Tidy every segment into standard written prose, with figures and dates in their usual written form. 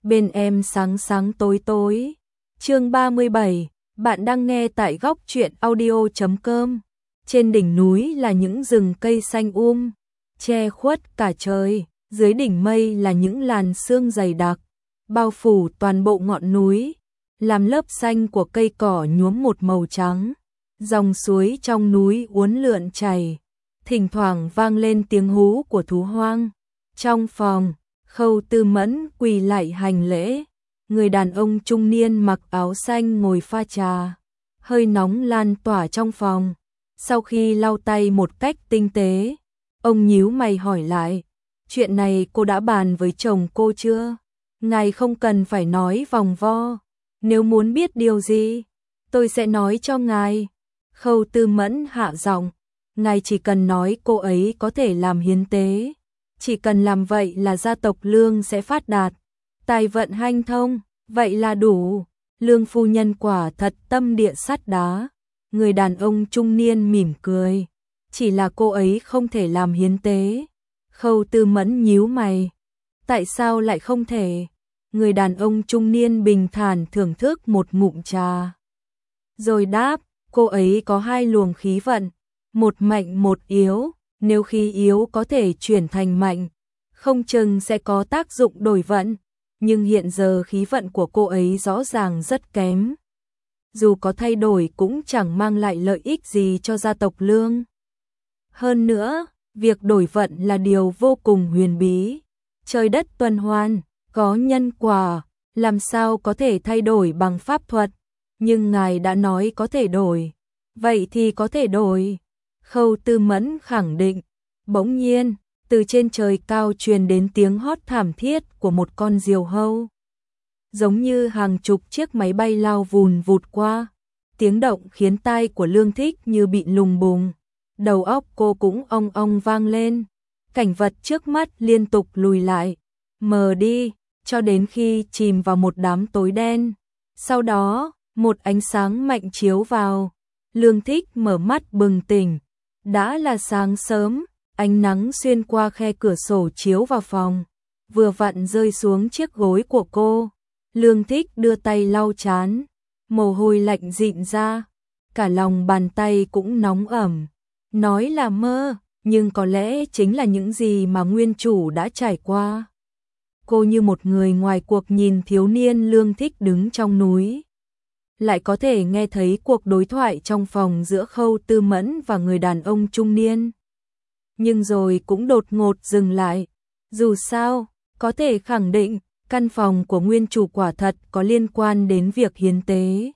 bên em sáng sáng tối tối. Chương 37, bạn đang nghe tại góc truyện audio.com. Trên đỉnh núi là những rừng cây xanh che khuất cả trời, dưới đỉnh mây là những làn sương dày đặc, bao phủ toàn bộ ngọn núi, làm lớp xanh của cây cỏ nhuốm một màu trắng. Dòng suối trong núi uốn lượn chảy, thỉnh thoảng vang lên tiếng hú của thú hoang. Trong phòng, Khâu Tư Mẫn quỳ lại hành lễ, người đàn ông trung niên mặc áo xanh ngồi pha trà, hơi nóng lan tỏa trong phòng. Sau khi lau tay một cách tinh tế, ông nhíu mày hỏi lại, chuyện này cô đã bàn với chồng cô chưa? Ngài không cần phải nói vòng vo, nếu muốn biết điều gì, tôi sẽ nói cho ngài. Khâu Tư Mẫn hạ giọng, ngài chỉ cần nói cô ấy có thể làm hiến tế, chỉ cần làm vậy là gia tộc Lương sẽ phát đạt, tài vận hanh thông, vậy là đủ. Lương phu nhân quả thật tâm địa sắt đá. Người đàn ông trung niên mỉm cười, chỉ là cô ấy không thể làm hiến tế. Khâu Tư Mẫn nhíu mày, tại sao lại không thể? Người đàn ông trung niên bình thản thưởng thức một ngụm trà, rồi đáp, cô ấy có hai luồng khí vận, một mạnh một yếu, nếu khí yếu có thể chuyển thành mạnh, không chừng sẽ có tác dụng đổi vận, nhưng hiện giờ khí vận của cô ấy rõ ràng rất kém. Dù có thay đổi cũng chẳng mang lại lợi ích gì cho gia tộc Lương. Hơn nữa, việc đổi vận là điều vô cùng huyền bí. Trời đất tuần hoàn, có nhân quả, làm sao có thể thay đổi bằng pháp thuật, nhưng ngài đã nói có thể đổi, vậy thì có thể đổi. Khâu Tư Mẫn khẳng định. Bỗng nhiên, từ trên trời cao truyền đến tiếng hót thảm thiết của một con diều hâu. Giống như hàng chục chiếc máy bay lao vùn vụt qua, tiếng động khiến tai của Lương Thích như bị lùng bùng, đầu óc cô cũng ong ong vang lên. Cảnh vật trước mắt liên tục lùi lại, mờ đi, cho đến khi chìm vào một đám tối đen. Sau đó, một ánh sáng mạnh chiếu vào, Lương Thích mở mắt bừng tỉnh. Đã là sáng sớm, ánh nắng xuyên qua khe cửa sổ chiếu vào phòng, vừa vặn rơi xuống chiếc gối của cô. Lương Thích đưa tay lau trán, mồ hôi lạnh rịn ra, cả lòng bàn tay cũng nóng ẩm. Nói là mơ, nhưng có lẽ chính là những gì mà nguyên chủ đã trải qua. Cô như một người ngoài cuộc nhìn thiếu niên Lương Thích đứng trong núi, lại có thể nghe thấy cuộc đối thoại trong phòng giữa Khâu Tư Mẫn và người đàn ông trung niên. Nhưng rồi cũng đột ngột dừng lại. Dù sao, có thể khẳng định, căn phòng của nguyên chủ quả thật có liên quan đến việc hiến tế.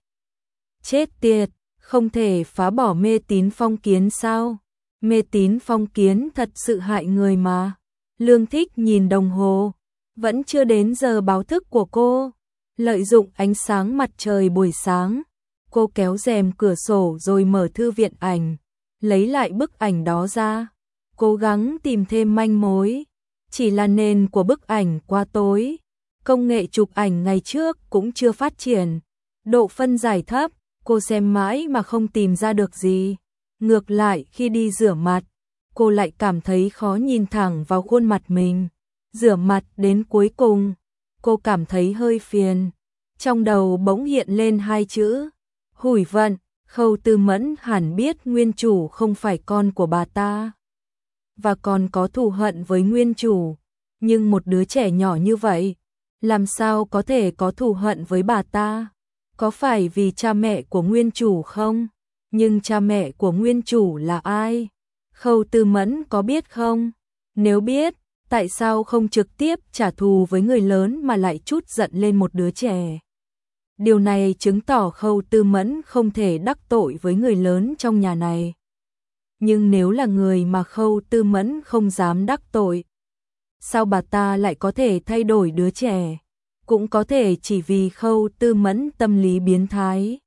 Chết tiệt, không thể phá bỏ mê tín phong kiến sao? Mê tín phong kiến thật sự hại người mà. Lương Thích nhìn đồng hồ, vẫn chưa đến giờ báo thức của cô. Lợi dụng ánh sáng mặt trời buổi sáng, cô kéo rèm cửa sổ rồi mở thư viện ảnh, lấy lại bức ảnh đó ra, cố gắng tìm thêm manh mối. Chỉ là nền của bức ảnh quá tối, công nghệ chụp ảnh ngày trước cũng chưa phát triển, độ phân giải thấp, cô xem mãi mà không tìm ra được gì. Ngược lại khi đi rửa mặt, cô lại cảm thấy khó nhìn thẳng vào khuôn mặt mình. Rửa mặt đến cuối cùng, cô cảm thấy hơi phiền. Trong đầu bỗng hiện lên hai chữ, hủi vận. Khâu Tư Mẫn hẳn biết nguyên chủ không phải con của bà ta, và còn có thù hận với nguyên chủ. Nhưng một đứa trẻ nhỏ như vậy, làm sao có thể có thù hận với bà ta? Có phải vì cha mẹ của nguyên chủ không? Nhưng cha mẹ của nguyên chủ là ai? Khâu Tư Mẫn có biết không? Nếu biết, tại sao không trực tiếp trả thù với người lớn mà lại trút giận lên một đứa trẻ? Điều này chứng tỏ Khâu Tư Mẫn không thể đắc tội với người lớn trong nhà này. Nhưng nếu là người mà Khâu Tư Mẫn không dám đắc tội, sao bà ta lại có thể thay đổi đứa trẻ? Cũng có thể chỉ vì Khâu Tư Mẫn tâm lý biến thái,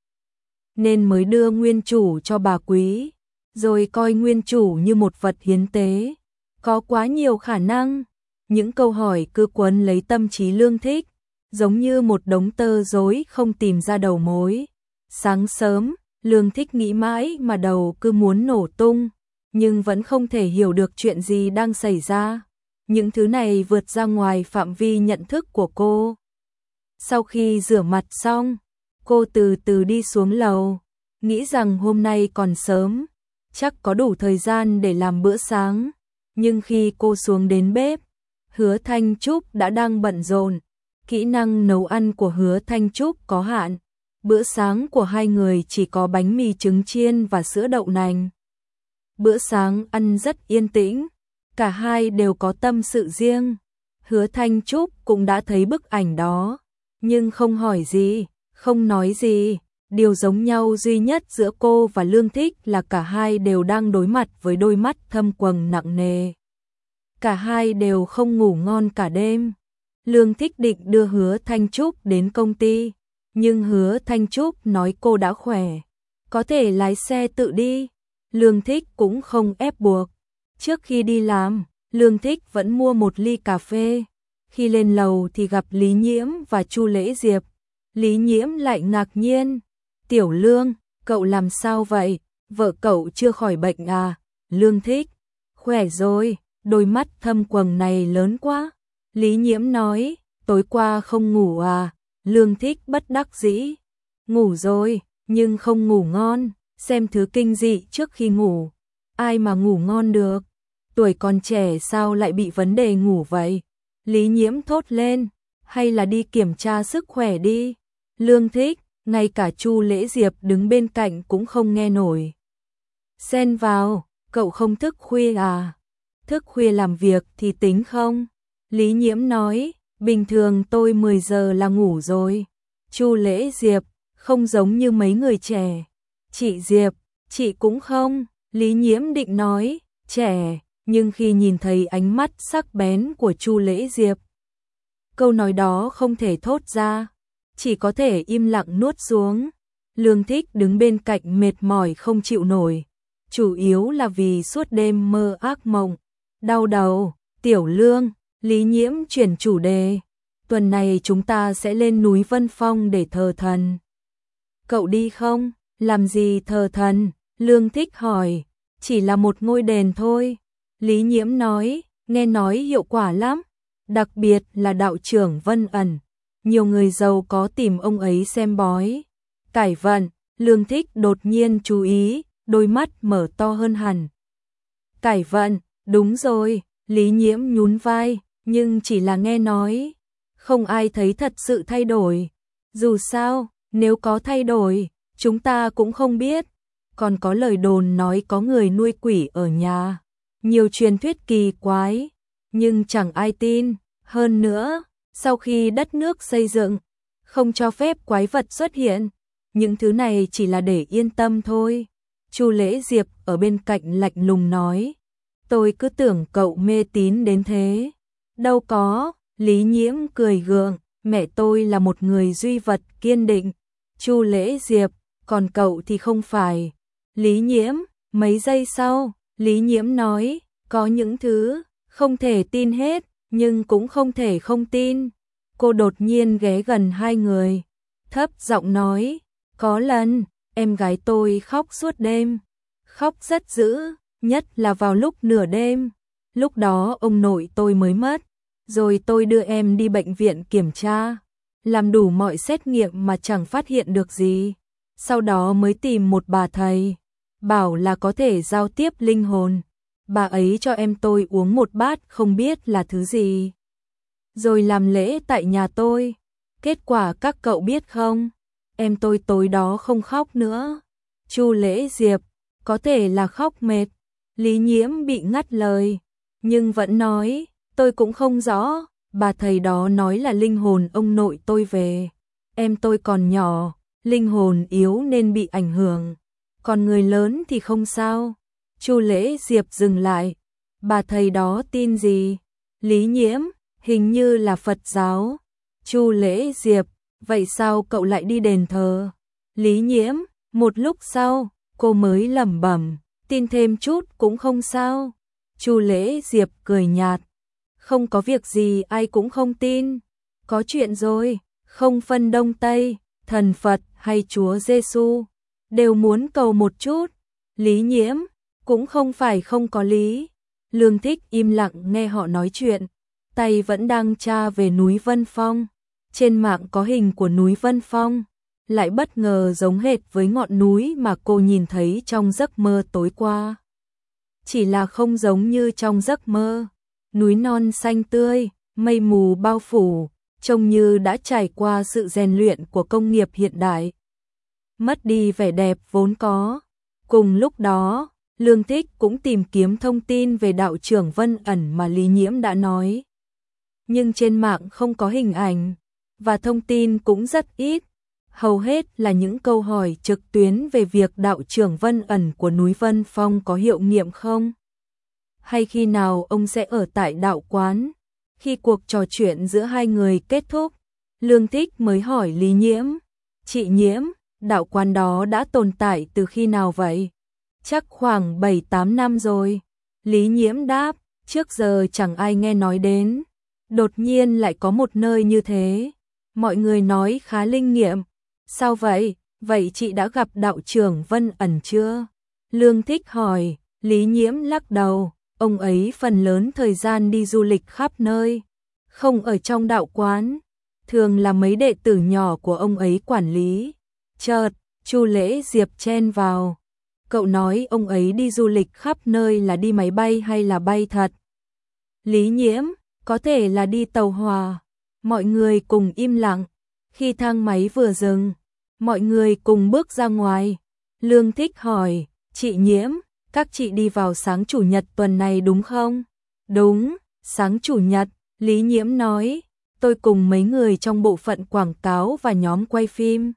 nên mới đưa nguyên chủ cho bà Quý, rồi coi nguyên chủ như một vật hiến tế. Có quá nhiều khả năng. Những câu hỏi cứ quấn lấy tâm trí Lương Thích, giống như một đống tơ rối không tìm ra đầu mối. Sáng sớm, Lương Thích nghĩ mãi mà đầu cứ muốn nổ tung, nhưng vẫn không thể hiểu được chuyện gì đang xảy ra. Những thứ này vượt ra ngoài phạm vi nhận thức của cô. Sau khi rửa mặt xong, cô từ từ đi xuống lầu, nghĩ rằng hôm nay còn sớm, chắc có đủ thời gian để làm bữa sáng. Nhưng khi cô xuống đến bếp, Hứa Thanh Trúc đã đang bận rộn. Kỹ năng nấu ăn của Hứa Thanh Trúc có hạn. Bữa sáng của hai người chỉ có bánh mì trứng chiên và sữa đậu nành. Bữa sáng ăn rất yên tĩnh, cả hai đều có tâm sự riêng. Hứa Thanh Trúc cũng đã thấy bức ảnh đó, nhưng không hỏi gì, không nói gì. Điều giống nhau duy nhất giữa cô và Lương Thích là cả hai đều đang đối mặt với đôi mắt thâm quầng nặng nề. Cả hai đều không ngủ ngon cả đêm. Lương Thích định đưa Hứa Thanh Trúc đến công ty, nhưng Hứa Thanh Trúc nói cô đã khỏe, có thể lái xe tự đi. Lương Thích cũng không ép buộc. Trước khi đi làm, Lương Thích vẫn mua một ly cà phê. Khi lên lầu thì gặp Lý Nhiễm và Chu Lễ Diệp. Lý Nhiễm lại ngạc nhiên. Tiểu Lương, cậu làm sao vậy? Vợ cậu chưa khỏi bệnh à? Lương Thích, khỏe rồi, đôi mắt thâm quầng này lớn quá. Lý Nhiễm nói, tối qua không ngủ à? Lương Thích bất đắc dĩ. Ngủ rồi, nhưng không ngủ ngon, xem thứ kinh dị trước khi ngủ. Ai mà ngủ ngon được? Tuổi còn trẻ sao lại bị vấn đề ngủ vậy? Lý Nhiễm thốt lên, hay là đi kiểm tra sức khỏe đi. Lương Thích, ngay cả Chu Lễ Diệp đứng bên cạnh cũng không nghe nổi. Xen vào, cậu không thức khuya à? Thức khuya làm việc thì tính không? Lý Nhiễm nói, bình thường tôi 10 giờ là ngủ rồi. Chu Lễ Diệp, không giống như mấy người trẻ. Chị Diệp, chị cũng không. Lý Nhiễm định nói, trẻ, nhưng khi nhìn thấy ánh mắt sắc bén của Chu Lễ Diệp, câu nói đó không thể thốt ra, chỉ có thể im lặng nuốt xuống. Lương Thích đứng bên cạnh mệt mỏi không chịu nổi, chủ yếu là vì suốt đêm mơ ác mộng, đau đầu. Tiểu Lương, Lý Nhiễm chuyển chủ đề, tuần này chúng ta sẽ lên núi Vân Phong để thờ thần. Cậu đi không? Làm gì thờ thần? Lương Thích hỏi. Chỉ là một ngôi đền thôi. Lý Nhiễm nói, nghe nói hiệu quả lắm, đặc biệt là đạo trưởng Vân Ẩn. Nhiều người giàu có tìm ông ấy xem bói. Cải vận, Lương Thích đột nhiên chú ý, đôi mắt mở to hơn hẳn. Cải vận, đúng rồi, Lý Nhiễm nhún vai, nhưng chỉ là nghe nói. Không ai thấy thật sự thay đổi. Dù sao, nếu có thay đổi, chúng ta cũng không biết. Còn có lời đồn nói có người nuôi quỷ ở nhà. Nhiều truyền thuyết kỳ quái, nhưng chẳng ai tin. Hơn nữa, sau khi đất nước xây dựng, không cho phép quái vật xuất hiện. Những thứ này chỉ là để yên tâm thôi. Chu Lễ Diệp ở bên cạnh lạnh lùng nói. Tôi cứ tưởng cậu mê tín đến thế. Đâu có, Lý Nhiễm cười gượng, mẹ tôi là một người duy vật kiên định. Chu Lễ Diệp, còn cậu thì không phải. Lý Nhiễm, mấy giây sau, Lý Nhiễm nói, có những thứ không thể tin hết, nhưng cũng không thể không tin. Cô đột nhiên ghé gần hai người, thấp giọng nói, có lần, em gái tôi khóc suốt đêm, khóc rất dữ, nhất là vào lúc nửa đêm. Lúc đó ông nội tôi mới mất, rồi tôi đưa em đi bệnh viện kiểm tra, làm đủ mọi xét nghiệm mà chẳng phát hiện được gì. Sau đó mới tìm một bà thầy, bảo là có thể giao tiếp linh hồn. Bà ấy cho em tôi uống một bát không biết là thứ gì, rồi làm lễ tại nhà tôi. Kết quả các cậu biết không? Em tôi tối đó không khóc nữa. Chu Lễ Diệp, có thể là khóc mệt. Lý Nhiễm bị ngắt lời, nhưng vẫn nói, tôi cũng không rõ. Bà thầy đó nói là linh hồn ông nội tôi về. Em tôi còn nhỏ, linh hồn yếu nên bị ảnh hưởng. Còn người lớn thì không sao. Chu Lễ Diệp dừng lại. Bà thầy đó tin gì? Lý Nhiễm, hình như là Phật giáo. Chu Lễ Diệp, vậy sao cậu lại đi đền thờ? Lý Nhiễm, một lúc sau, cô mới lẩm bẩm, tin thêm chút cũng không sao. Chu Lễ Diệp cười nhạt, không có việc gì ai cũng không tin. Có chuyện rồi, không phân Đông Tây, thần Phật hay Chúa Giêsu đều muốn cầu một chút. Lý Nhiễm, cũng không phải không có lý. Lương Thích im lặng nghe họ nói chuyện, tay vẫn đang tra về núi Vân Phong. trên mạng có hình của núi Vân Phong, lại bất ngờ giống hệt với ngọn núi mà cô nhìn thấy trong giấc mơ tối qua. Chỉ là không giống như trong giấc mơ, núi non xanh tươi, mây mù bao phủ, trông như đã trải qua sự rèn luyện của công nghiệp hiện đại. Mất đi vẻ đẹp vốn có. Cùng lúc đó, Lương Thích cũng tìm kiếm thông tin về đạo trưởng Vân Ẩn mà Lý Nhiễm đã nói. Nhưng trên mạng không có hình ảnh, và thông tin cũng rất ít. Hầu hết là những câu hỏi trực tuyến về việc đạo trưởng Vân Ẩn của núi Vân Phong có hiệu nghiệm không? Hay khi nào ông sẽ ở tại đạo quán? Khi cuộc trò chuyện giữa hai người kết thúc, Lương Thích mới hỏi Lý Nhiễm. Chị Nhiễm, đạo quán đó đã tồn tại từ khi nào vậy? Chắc khoảng 7-8 năm rồi. Lý Nhiễm đáp, trước giờ chẳng ai nghe nói đến. Đột nhiên lại có một nơi như thế. Mọi người nói khá linh nghiệm. Sao vậy? Vậy chị đã gặp đạo trưởng Vân Ẩn chưa? Lương Thích hỏi. Lý Nhiễm lắc đầu. Ông ấy phần lớn thời gian đi du lịch khắp nơi, không ở trong đạo quán, thường là mấy đệ tử nhỏ của ông ấy quản lý. Chợt, Chu Lễ Diệp chen vào. Cậu nói ông ấy đi du lịch khắp nơi là đi máy bay hay là bay thật? Lý Nhiễm, có thể là đi tàu hỏa. Mọi người cùng im lặng. Khi thang máy vừa dừng, mọi người cùng bước ra ngoài. Lương Thích hỏi, chị Nhiễm, các chị đi vào sáng chủ nhật tuần này đúng không? Đúng, sáng chủ nhật, Lý Nhiễm nói, tôi cùng mấy người trong bộ phận quảng cáo và nhóm quay phim.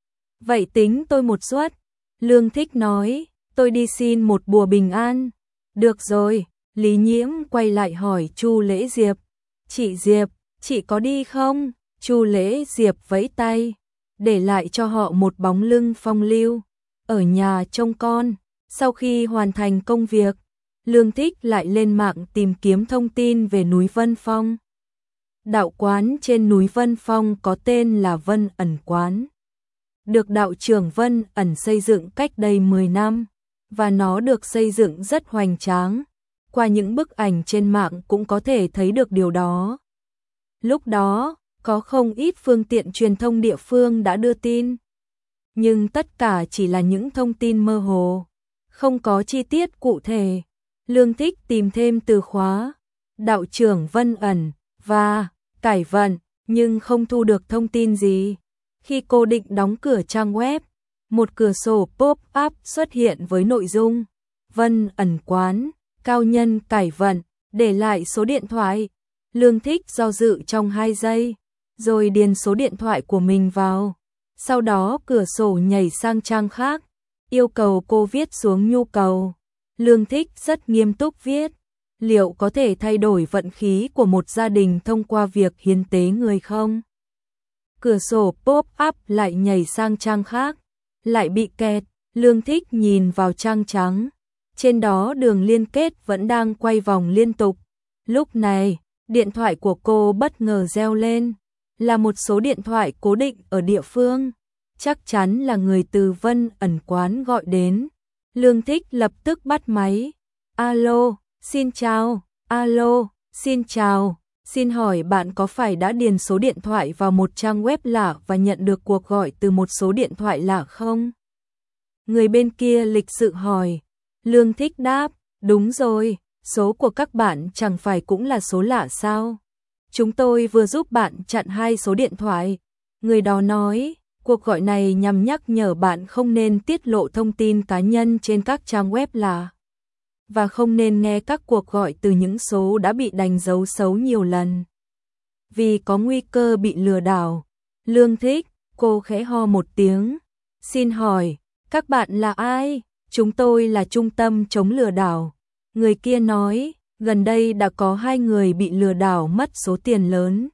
Vậy tính tôi một suất. Lương Thích nói, tôi đi xin một bùa bình an. Được rồi, Lý Nhiễm quay lại hỏi Chu Lễ Diệp. Chị Diệp, chị có đi không? Chu Lễ Diệp vẫy tay, để lại cho họ một bóng lưng phong lưu, ở nhà trông con. Sau khi hoàn thành công việc, Lương Thích lại lên mạng tìm kiếm thông tin về núi Vân Phong. Đạo quán trên núi Vân Phong có tên là Vân Ẩn Quán. Được đạo trưởng Vân Ẩn xây dựng cách đây 10 năm, và nó được xây dựng rất hoành tráng. Qua những bức ảnh trên mạng cũng có thể thấy được điều đó. Lúc đó, có không ít phương tiện truyền thông địa phương đã đưa tin. Nhưng tất cả chỉ là những thông tin mơ hồ, không có chi tiết cụ thể. Lương Thích tìm thêm từ khóa đạo trưởng Vân Ẩn và cải vận, nhưng không thu được thông tin gì. Khi cô định đóng cửa trang web, một cửa sổ pop-up xuất hiện với nội dung Vân Ẩn Quán, cao nhân cải vận, để lại số điện thoại. Lương Thích do dự trong 2 giây, rồi điền số điện thoại của mình vào. Sau đó cửa sổ nhảy sang trang khác, yêu cầu cô viết xuống nhu cầu. Lương Thích rất nghiêm túc viết, liệu có thể thay đổi vận khí của một gia đình thông qua việc hiến tế người không? Cửa sổ pop-up lại nhảy sang trang khác, lại bị kẹt. Lương Thích nhìn vào trang trắng, trên đó đường liên kết vẫn đang quay vòng liên tục. Lúc này, điện thoại của cô bất ngờ reo lên, là một số điện thoại cố định ở địa phương. Chắc chắn là người từ Vân Ẩn Quán gọi đến. Lương Thích lập tức bắt máy. Alo, xin chào. Alo, xin chào. Xin hỏi bạn có phải đã điền số điện thoại vào một trang web lạ và nhận được cuộc gọi từ một số điện thoại lạ không? Người bên kia lịch sự hỏi. Lương Thích đáp, đúng rồi, số của các bạn chẳng phải cũng là số lạ sao? Chúng tôi vừa giúp bạn chặn 2 số điện thoại. Người đó nói, cuộc gọi này nhằm nhắc nhở bạn không nên tiết lộ thông tin cá nhân trên các trang web lạ, và không nên nghe các cuộc gọi từ những số đã bị đánh dấu xấu nhiều lần, vì có nguy cơ bị lừa đảo. Lương Thích, cô khẽ ho một tiếng. Xin hỏi, các bạn là ai? Chúng tôi là trung tâm chống lừa đảo. Người kia nói, gần đây đã có 2 người bị lừa đảo mất số tiền lớn,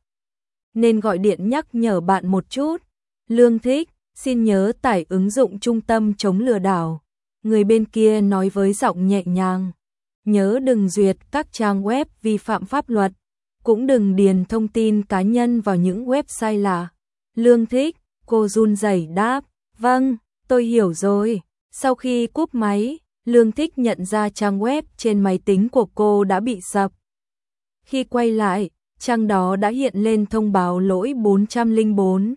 nên gọi điện nhắc nhở bạn một chút. Lương Thích, xin nhớ tải ứng dụng trung tâm chống lừa đảo. Người bên kia nói với giọng nhẹ nhàng. Nhớ đừng duyệt các trang web vi phạm pháp luật, cũng đừng điền thông tin cá nhân vào những website lạ. Lương Thích, cô run rẩy đáp, vâng, tôi hiểu rồi. Sau khi cúp máy, Lương Thích nhận ra trang web trên máy tính của cô đã bị sập. Khi quay lại, trang đó đã hiện lên thông báo lỗi 404.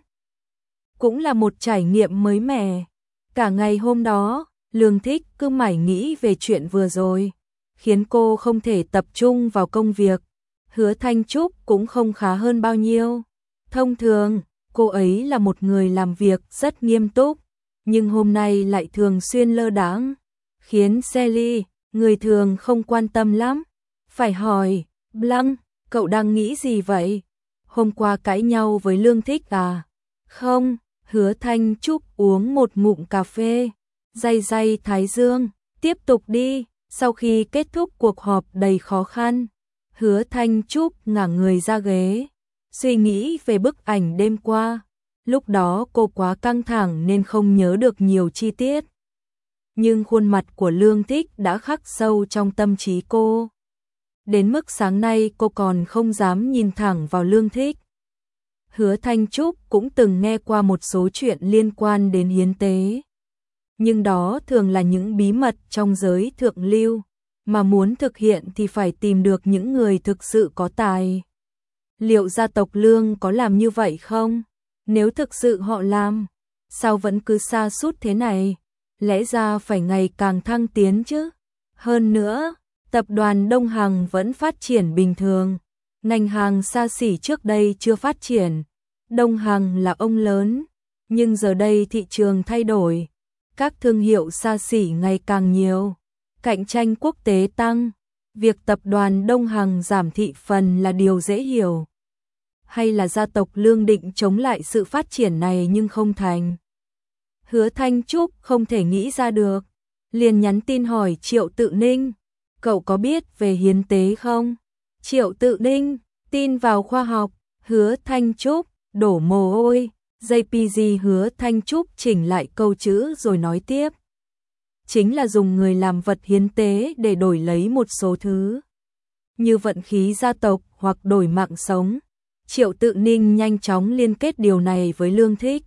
Cũng là một trải nghiệm mới mẻ. Cả ngày hôm đó, Lương Thích cứ mải nghĩ về chuyện vừa rồi, khiến cô không thể tập trung vào công việc. Hứa Thanh Trúc cũng không khá hơn bao nhiêu. Thông thường, cô ấy là một người làm việc rất nghiêm túc, nhưng hôm nay lại thường xuyên lơ đãng, khiến Sally, người thường không quan tâm lắm, phải hỏi, Blanc, cậu đang nghĩ gì vậy? Hôm qua cãi nhau với Lương Thích à? Không, Hứa Thanh Trúc uống một ngụm cà phê, day thái dương, tiếp tục đi. Sau khi kết thúc cuộc họp đầy khó khăn, Hứa Thanh Trúc ngả người ra ghế, suy nghĩ về bức ảnh đêm qua. Lúc đó cô quá căng thẳng nên không nhớ được nhiều chi tiết. Nhưng khuôn mặt của Lương Thích đã khắc sâu trong tâm trí cô. Đến mức sáng nay cô còn không dám nhìn thẳng vào Lương Thích. Hứa Thanh Trúc cũng từng nghe qua một số chuyện liên quan đến hiến tế. Nhưng đó thường là những bí mật trong giới thượng lưu, mà muốn thực hiện thì phải tìm được những người thực sự có tài. Liệu gia tộc Lương có làm như vậy không? Nếu thực sự họ làm, sao vẫn cứ sa sút thế này? Lẽ ra phải ngày càng thăng tiến chứ. Hơn nữa, tập đoàn Đông Hằng vẫn phát triển bình thường. Ngành hàng xa xỉ trước đây chưa phát triển. Đông Hằng là ông lớn, nhưng giờ đây thị trường thay đổi. Các thương hiệu xa xỉ ngày càng nhiều, cạnh tranh quốc tế tăng. Việc tập đoàn Đông Hằng giảm thị phần là điều dễ hiểu. Hay là gia tộc Lương định chống lại sự phát triển này nhưng không thành? Hứa Thanh Trúc không thể nghĩ ra được, liền nhắn tin hỏi Triệu Tự Ninh, cậu có biết về hiến tế không? Triệu Tự Ninh, tin vào khoa học. Hứa Thanh Trúc, đổ mồ hôi. JPG Hứa Thanh Trúc chỉnh lại câu chữ rồi nói tiếp. Chính là dùng người làm vật hiến tế để đổi lấy một số thứ, như vận khí gia tộc hoặc đổi mạng sống. Triệu Tự Ninh nhanh chóng liên kết điều này với Lương Thích.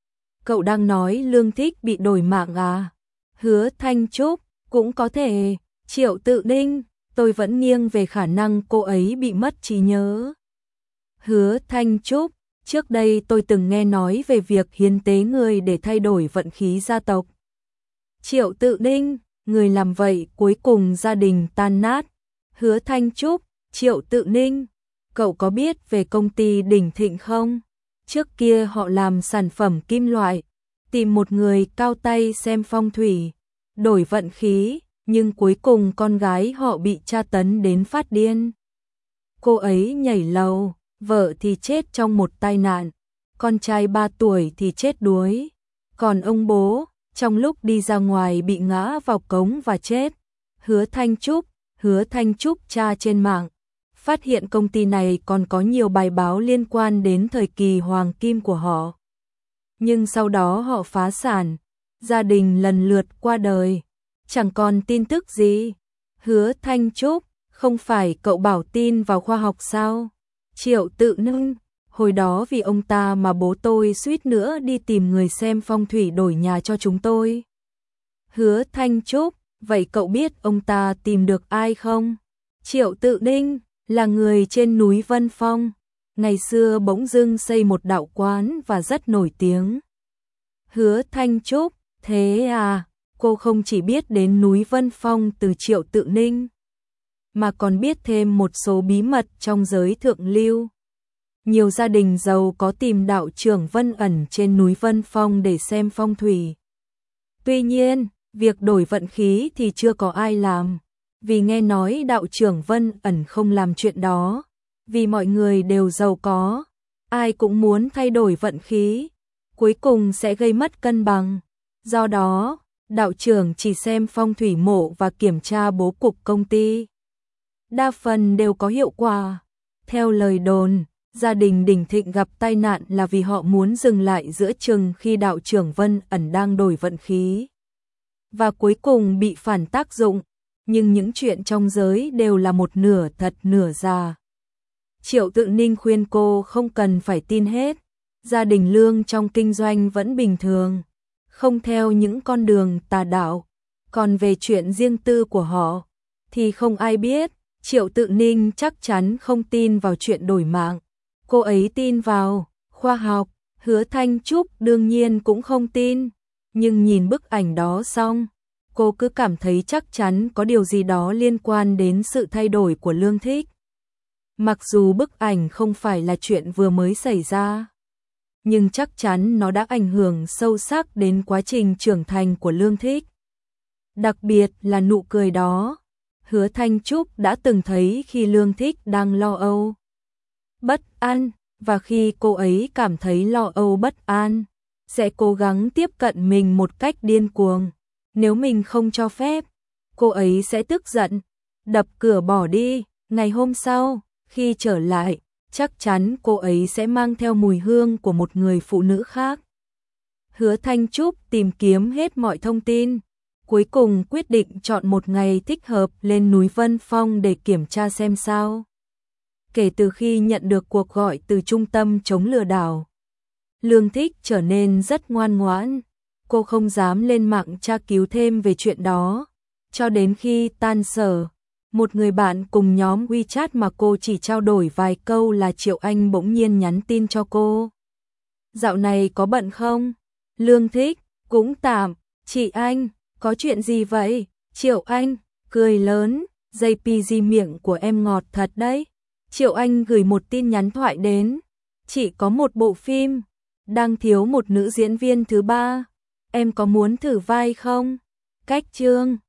Cậu đang nói Lương Thích bị đổi mạng à? Hứa Thanh Trúc, cũng có thể. Triệu Tự Ninh, tôi vẫn nghiêng về khả năng cô ấy bị mất trí nhớ. Hứa Thanh Trúc, trước đây tôi từng nghe nói về việc hiến tế người để thay đổi vận khí gia tộc. Triệu Tự Ninh, người làm vậy cuối cùng gia đình tan nát. Hứa Thanh Trúc, Triệu Tự Ninh, cậu có biết về công ty Đỉnh Thịnh không? Trước kia họ làm sản phẩm kim loại, tìm một người cao tay xem phong thủy, đổi vận khí, nhưng cuối cùng con gái họ bị tra tấn đến phát điên. Cô ấy nhảy lầu, vợ thì chết trong một tai nạn, con trai 3 tuổi thì chết đuối, còn ông bố, trong lúc đi ra ngoài bị ngã vào cống và chết. Hứa Thanh Trúc tra trên mạng, phát hiện công ty này còn có nhiều bài báo liên quan đến thời kỳ hoàng kim của họ. Nhưng sau đó họ phá sản, gia đình lần lượt qua đời, chẳng còn tin tức gì. Hứa Thanh Trúc, không phải cậu bảo tin vào khoa học sao? Triệu Tự Ninh, hồi đó vì ông ta mà bố tôi suýt nữa đi tìm người xem phong thủy đổi nhà cho chúng tôi. Hứa Thanh Trúc, vậy cậu biết ông ta tìm được ai không? Triệu Tự Ninh, là người trên núi Vân Phong, ngày xưa bỗng dưng xây một đạo quán và rất nổi tiếng. Hứa Thanh Trúc, thế à, cô không chỉ biết đến núi Vân Phong từ Triệu Tự Ninh, mà còn biết thêm một số bí mật trong giới thượng lưu. Nhiều gia đình giàu có tìm đạo trưởng Vân ẩn trên núi Vân Phong để xem phong thủy. Tuy nhiên, việc đổi vận khí thì chưa có ai làm, vì nghe nói đạo trưởng Vân ẩn không làm chuyện đó, vì mọi người đều giàu có, ai cũng muốn thay đổi vận khí, cuối cùng sẽ gây mất cân bằng. Do đó, đạo trưởng chỉ xem phong thủy mộ và kiểm tra bố cục công ty. Đa phần đều có hiệu quả. Theo lời đồn, gia đình Đỉnh Thịnh gặp tai nạn là vì họ muốn dừng lại giữa chừng khi đạo trưởng Vân ẩn đang đổi vận khí, và cuối cùng bị phản tác dụng. Nhưng những chuyện trong giới đều là một nửa thật nửa giả. Triệu Tự Ninh khuyên cô không cần phải tin hết. Gia đình Lương trong kinh doanh vẫn bình thường, không theo những con đường tà đạo. Còn về chuyện riêng tư của họ thì không ai biết, Triệu Tự Ninh chắc chắn không tin vào chuyện đổi mạng. Cô ấy tin vào khoa học, Hứa Thanh Trúc đương nhiên cũng không tin. Nhưng nhìn bức ảnh đó xong, cô cứ cảm thấy chắc chắn có điều gì đó liên quan đến sự thay đổi của Lương Thích. Mặc dù bức ảnh không phải là chuyện vừa mới xảy ra, nhưng chắc chắn nó đã ảnh hưởng sâu sắc đến quá trình trưởng thành của Lương Thích. Đặc biệt là nụ cười đó, Hứa Thanh Trúc đã từng thấy khi Lương Thích đang lo âu, bất an, và khi cô ấy cảm thấy lo âu bất an, sẽ cố gắng tiếp cận mình một cách điên cuồng. Nếu mình không cho phép, cô ấy sẽ tức giận, đập cửa bỏ đi. Ngày hôm sau, khi trở lại, chắc chắn cô ấy sẽ mang theo mùi hương của một người phụ nữ khác. Hứa Thanh Trúc tìm kiếm hết mọi thông tin, cuối cùng quyết định chọn một ngày thích hợp lên núi Vân Phong để kiểm tra xem sao. Kể từ khi nhận được cuộc gọi từ trung tâm chống lừa đảo, Lương Thích trở nên rất ngoan ngoãn. Cô không dám lên mạng tra cứu thêm về chuyện đó. Cho đến khi tan sở, một người bạn cùng nhóm WeChat mà cô chỉ trao đổi vài câu là Triệu Anh bỗng nhiên nhắn tin cho cô. Dạo này có bận không? Lương Thích, cũng tạm. Chị Anh, có chuyện gì vậy? Triệu Anh, cười lớn, JPG miệng của em ngọt thật đấy. Triệu Anh gửi một tin nhắn thoại đến. Chị có một bộ phim, đang thiếu một nữ diễn viên thứ ba. Em có muốn thử vai không? Cách chương